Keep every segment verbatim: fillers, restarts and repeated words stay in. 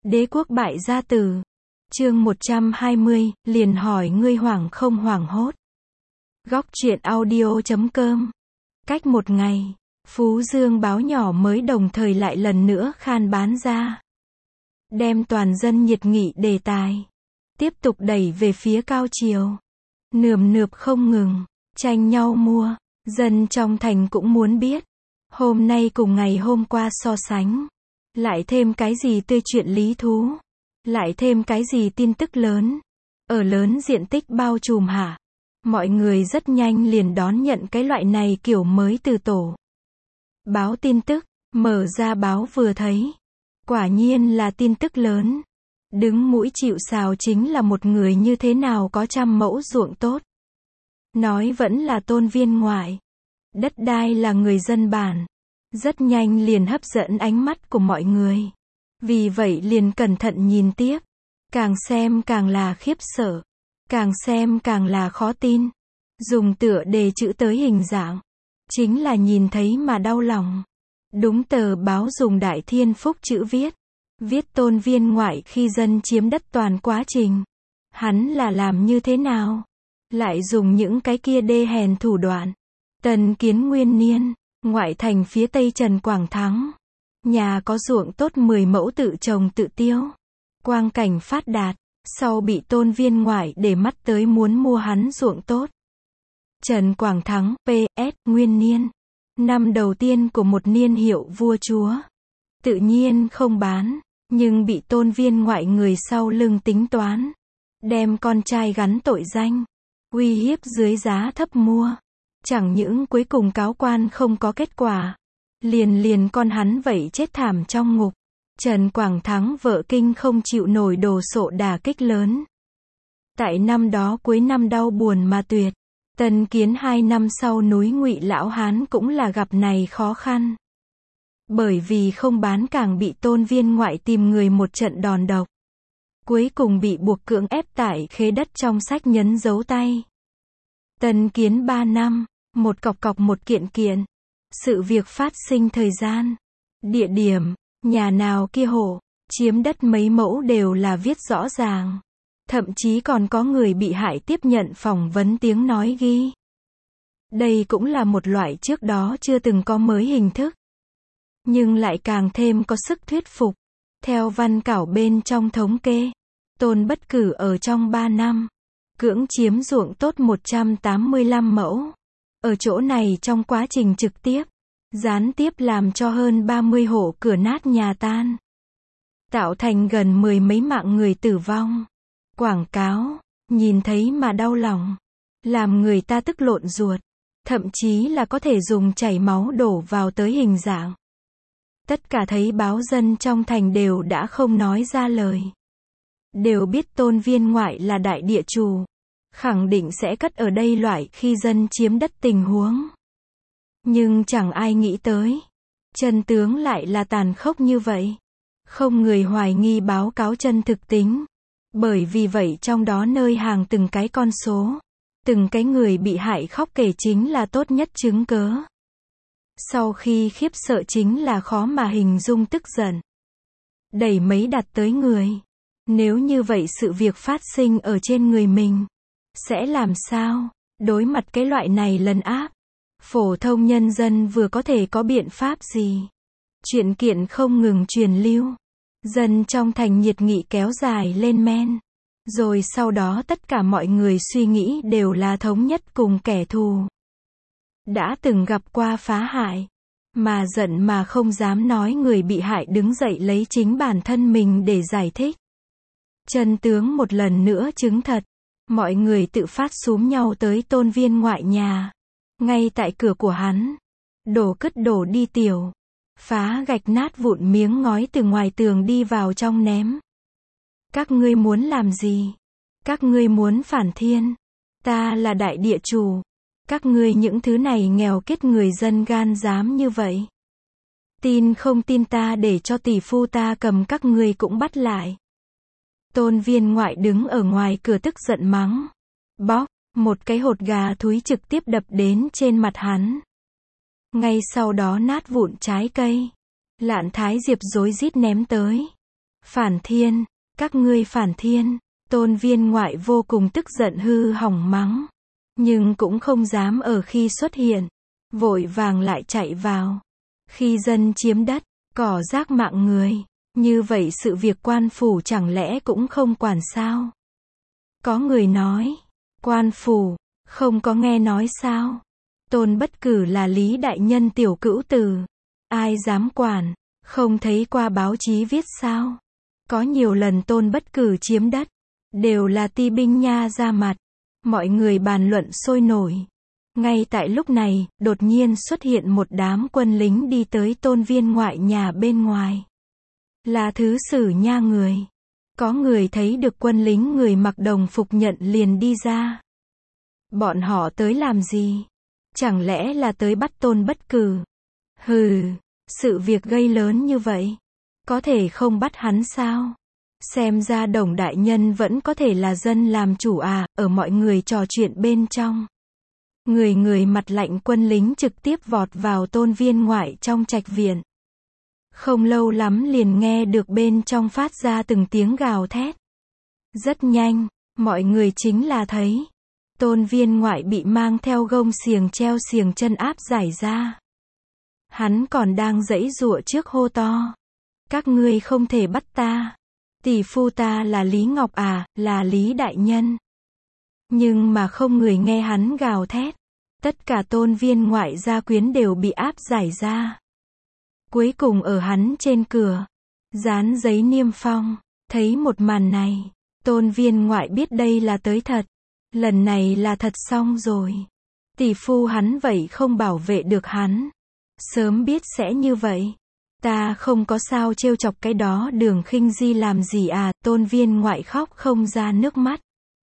Đế quốc bại gia tử. Chương một trăm hai mươi, liền hỏi ngươi hoảng không hoảng hốt. Góc truyện audio chấm com. Cách một ngày, Phú Dương báo nhỏ mới đồng thời lại lần nữa khan bán ra. Đem toàn dân nhiệt nghị đề tài. Tiếp tục đẩy về phía cao chiều. Nườm nượp không ngừng, tranh nhau mua. Dân trong thành cũng muốn biết. Hôm nay cùng ngày hôm qua so sánh. Lại thêm cái gì tươi chuyện lý thú. Lại thêm cái gì tin tức lớn. Ở lớn diện tích bao trùm hả? Mọi người rất nhanh liền đón nhận cái loại này kiểu mới từ tổ. Báo tin tức, mở ra báo vừa thấy. Quả nhiên là tin tức lớn. Đứng mũi chịu sào chính là một người như thế nào có trăm mẫu ruộng tốt. Nói vẫn là tôn viên ngoại. Đất đai là người dân bản. Rất nhanh liền hấp dẫn ánh mắt của mọi người. Vì vậy liền cẩn thận nhìn tiếp. Càng xem càng là khiếp sợ. Càng xem càng là khó tin. Dùng tựa đề chữ tới hình dạng. Chính là nhìn thấy mà đau lòng. Đúng tờ báo dùng Đại Thiên Phúc chữ viết. Viết tôn viên ngoại khi dân chiếm đất toàn quá trình. Hắn là làm như thế nào? Lại dùng những cái kia đê hèn thủ đoạn. Tần Kiến Nguyên Niên, ngoại thành phía tây Trần Quảng Thắng. Nhà có ruộng tốt mười mẫu tự trồng tự tiêu. Quang cảnh phát đạt, sau bị tôn viên ngoại để mắt tới muốn mua hắn ruộng tốt. Trần Quảng Thắng, pê ét, Nguyên Niên. Năm đầu tiên của một niên hiệu vua chúa. Tự nhiên không bán, nhưng bị tôn viên ngoại người sau lưng tính toán. Đem con trai gắn tội danh. Uy hiếp dưới giá thấp mua. Chẳng những cuối cùng cáo quan không có kết quả. Liền liền con hắn vậy chết thảm trong ngục. Trần Quảng Thắng vợ kinh không chịu nổi đồ sộ đả kích lớn. Tại năm đó cuối năm đau buồn mà tuyệt. Tần Kiến hai năm sau núi Ngụy Lão Hán cũng là gặp này khó khăn. Bởi vì không bán càng bị tôn viên ngoại tìm người một trận đòn độc. Cuối cùng bị buộc cưỡng ép tại khế đất trong sách nhấn dấu tay. Tần Kiến ba năm, một cọc cọc một kiện kiện. Sự việc phát sinh thời gian, địa điểm, nhà nào kia hộ, chiếm đất mấy mẫu đều là viết rõ ràng. Thậm chí còn có người bị hại tiếp nhận phỏng vấn tiếng nói ghi. Đây cũng là một loại trước đó chưa từng có mới hình thức. Nhưng lại càng thêm có sức thuyết phục. Theo văn cảo bên trong thống kê, Tôn Bất Cử ở trong ba năm, cưỡng chiếm ruộng tốt một trăm tám mươi lăm mẫu. Ở chỗ này trong quá trình trực tiếp, gián tiếp làm cho hơn ba mươi hộ cửa nát nhà tan. Tạo thành gần mười mấy mạng người tử vong. Quảng cáo, nhìn thấy mà đau lòng. Làm người ta tức lộn ruột. Thậm chí là có thể dùng chảy máu đổ vào tới hình dạng. Tất cả thấy báo dân trong thành đều đã không nói ra lời. Đều biết tôn viên ngoại là đại địa chủ. Khẳng định sẽ cất ở đây loại khi dân chiếm đất tình huống. Nhưng chẳng ai nghĩ tới. Chân tướng lại là tàn khốc như vậy. Không người hoài nghi báo cáo chân thực tính. Bởi vì vậy trong đó nơi hàng từng cái con số. Từng cái người bị hại khóc kể chính là tốt nhất chứng cớ. Sau khi khiếp sợ chính là khó mà hình dung tức giận. Đẩy mấy đặt tới người. Nếu như vậy sự việc phát sinh ở trên người mình. Sẽ làm sao? Đối mặt cái loại này lấn áp. Phổ thông nhân dân vừa có thể có biện pháp gì? Chuyện kiện không ngừng truyền lưu. Dân trong thành nhiệt nghị kéo dài lên men. Rồi sau đó tất cả mọi người suy nghĩ đều là thống nhất cùng kẻ thù. Đã từng gặp qua phá hại. Mà giận mà không dám nói người bị hại đứng dậy lấy chính bản thân mình để giải thích. Chân tướng một lần nữa chứng thật. Mọi người tự phát xúm nhau tới tôn viên ngoại nhà. Ngay tại cửa của hắn. Đổ cất đổ đi tiểu. Phá gạch nát vụn miếng ngói từ ngoài tường đi vào trong ném. Các ngươi muốn làm gì? Các ngươi muốn phản thiên. Ta là đại địa chủ. Các ngươi những thứ này nghèo kiết người dân gan dám như vậy. Tin không tin ta để cho tỷ phu ta cầm các ngươi cũng bắt lại. Tôn viên ngoại đứng ở ngoài cửa tức giận mắng. Bóp, một cái hột gà thúi trực tiếp đập đến trên mặt hắn. Ngay sau đó nát vụn trái cây. Lạn Thái Diệp rối rít ném tới. Phản thiên, các ngươi phản thiên. Tôn viên ngoại vô cùng tức giận hư hỏng mắng. Nhưng cũng không dám ở khi xuất hiện. Vội vàng lại chạy vào. Khi dân chiếm đất, cỏ rác mạng người. Như vậy sự việc quan phủ chẳng lẽ cũng không quản sao? Có người nói, quan phủ, không có nghe nói sao? Tôn Bất Cử là Lý đại nhân tiểu cữu tử. Ai dám quản, không thấy qua báo chí viết sao? Có nhiều lần Tôn Bất Cử chiếm đất, đều là ti binh nha ra mặt. Mọi người bàn luận sôi nổi. Ngay tại lúc này, đột nhiên xuất hiện một đám quân lính đi tới Tôn viên ngoại nhà bên ngoài. Là thứ sử nha người. Có người thấy được quân lính người mặc đồng phục nhận liền đi ra. Bọn họ tới làm gì? Chẳng lẽ là tới bắt Tôn Bất Cử? Hừ, sự việc gây lớn như vậy, có thể không bắt hắn sao? Xem ra Đồng đại nhân vẫn có thể là dân làm chủ à, ở mọi người trò chuyện bên trong. Người người mặt lạnh quân lính trực tiếp vọt vào Tôn viên ngoại trong trạch viện. Không lâu lắm liền nghe được bên trong phát ra từng tiếng gào thét. Rất nhanh, mọi người chính là thấy Tôn viên ngoại bị mang theo gông xiềng treo xiềng chân áp giải ra. Hắn còn đang giãy giụa trước hô to. Các ngươi không thể bắt ta. Tỷ phu ta là Lý Ngọc à, là Lý đại nhân. Nhưng mà không người nghe hắn gào thét. Tất cả Tôn viên ngoại gia quyến đều bị áp giải ra. Cuối cùng ở hắn trên cửa, dán giấy niêm phong. Thấy một màn này, Tôn viên ngoại biết đây là tới thật. Lần này là thật xong rồi. Tỷ phu hắn vậy không bảo vệ được hắn. Sớm biết sẽ như vậy. Ta không có sao trêu chọc cái đó Đường Khinh Di làm gì à, Tôn viên ngoại khóc không ra nước mắt.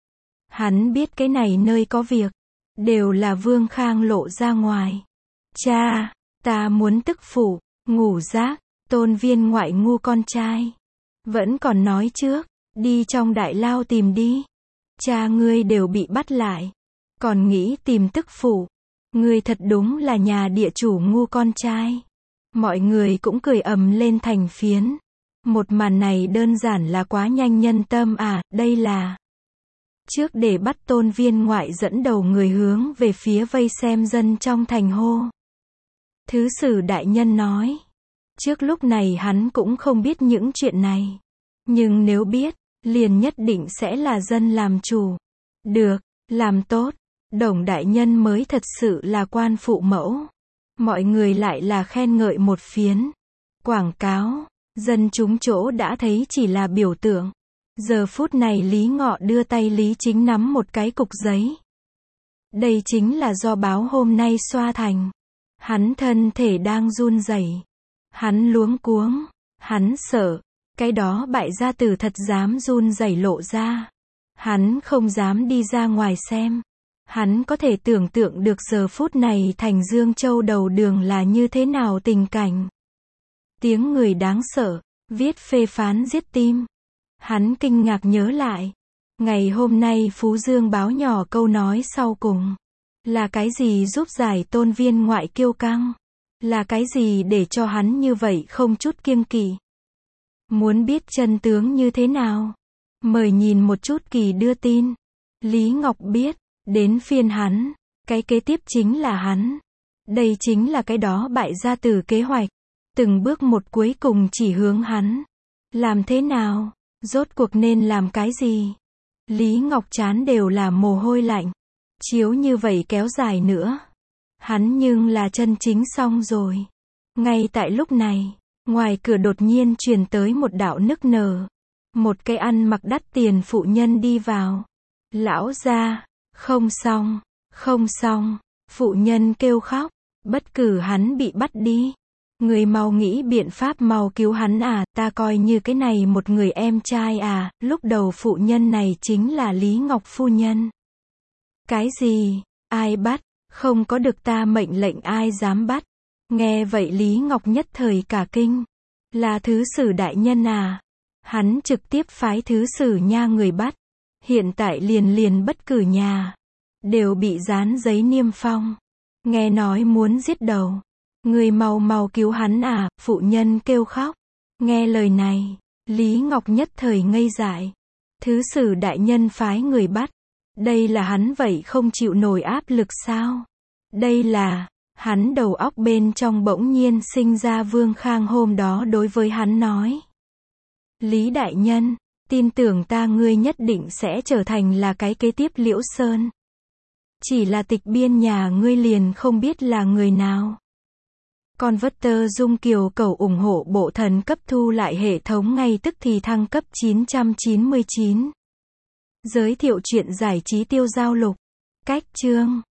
Hắn biết cái này nơi có việc, đều là Vương Khang lộ ra ngoài. Cha, ta muốn tức phụ, ngủ rác, Tôn viên ngoại ngu con trai. Vẫn còn nói trước, đi trong đại lao tìm đi. Cha ngươi đều bị bắt lại, còn nghĩ tìm tức phụ. Ngươi thật đúng là nhà địa chủ ngu con trai. Mọi người cũng cười ầm lên thành phiến. Một màn này đơn giản là quá nhanh nhân tâm à, đây là. Trước để bắt Tôn viên ngoại dẫn đầu người hướng về phía vây xem dân trong thành hô. Thứ sử đại nhân nói. Trước lúc này hắn cũng không biết những chuyện này. Nhưng nếu biết, liền nhất định sẽ là dân làm chủ. Được, làm tốt. Đồng đại nhân mới thật sự là quan phụ mẫu. Mọi người lại là khen ngợi một phiến. Quảng cáo, dân chúng chỗ đã thấy chỉ là biểu tượng. Giờ phút này Lý Ngọ đưa tay Lý Chính nắm một cái cục giấy. Đây chính là do báo hôm nay xoa thành. Hắn thân thể đang run rẩy. Hắn luống cuống. Hắn sợ. Cái đó bại gia tử thật dám run rẩy lộ ra. Hắn không dám đi ra ngoài xem. Hắn có thể tưởng tượng được giờ phút này thành Dương Châu đầu đường là như thế nào tình cảnh. Tiếng người đáng sợ, viết phê phán giết tim. Hắn kinh ngạc nhớ lại. Ngày hôm nay Phú Dương báo nhỏ câu nói sau cùng. Là cái gì giúp giải Tôn viên ngoại kiêu căng? Là cái gì để cho hắn như vậy không chút kiêng kỵ? Muốn biết chân tướng như thế nào? Mời nhìn một chút kỳ đưa tin. Lý Ngọc biết. Đến phiên hắn, cái kế tiếp chính là hắn. Đây chính là cái đó bại gia tử kế hoạch. Từng bước một cuối cùng chỉ hướng hắn. Làm thế nào? Rốt cuộc nên làm cái gì? Lý Ngọc chán đều là mồ hôi lạnh. Chiếu như vậy kéo dài nữa. Hắn nhưng là chân chính xong rồi. Ngay tại lúc này, ngoài cửa đột nhiên truyền tới một đạo nức nở. Một cái ăn mặc đắt tiền phụ nhân đi vào. Lão gia. Không xong, không xong, phụ nhân kêu khóc, Bất Cử hắn bị bắt đi. Người mau nghĩ biện pháp mau cứu hắn à, ta coi như cái này một người em trai à, lúc đầu phụ nhân này chính là Lý Ngọc phu nhân. Cái gì, ai bắt, không có được ta mệnh lệnh ai dám bắt. Nghe vậy Lý Ngọc nhất thời cả kinh. Là thứ sử đại nhân à, hắn trực tiếp phái thứ sử nha người bắt. Hiện tại liền liền Bất Cử nhà. Đều bị dán giấy niêm phong. Nghe nói muốn giết đầu. Người mau mau cứu hắn à, phụ nhân kêu khóc. Nghe lời này. Lý Ngọc nhất thời ngây dại. Thứ sử đại nhân phái người bắt. Đây là hắn vậy không chịu nổi áp lực sao? Đây là, hắn đầu óc bên trong bỗng nhiên sinh ra Vương Khang hôm đó đối với hắn nói. Lý đại nhân, tin tưởng ta ngươi nhất định sẽ trở thành là cái kế tiếp Liễu Sơn. Chỉ là tịch biên nhà ngươi liền không biết là người nào. Con vất tơ dung kiều cầu ủng hộ bộ thần cấp thu lại hệ thống ngay tức thì thăng cấp chín trăm chín mươi chín. Giới thiệu truyện giải trí tiêu giao lục. Cách chương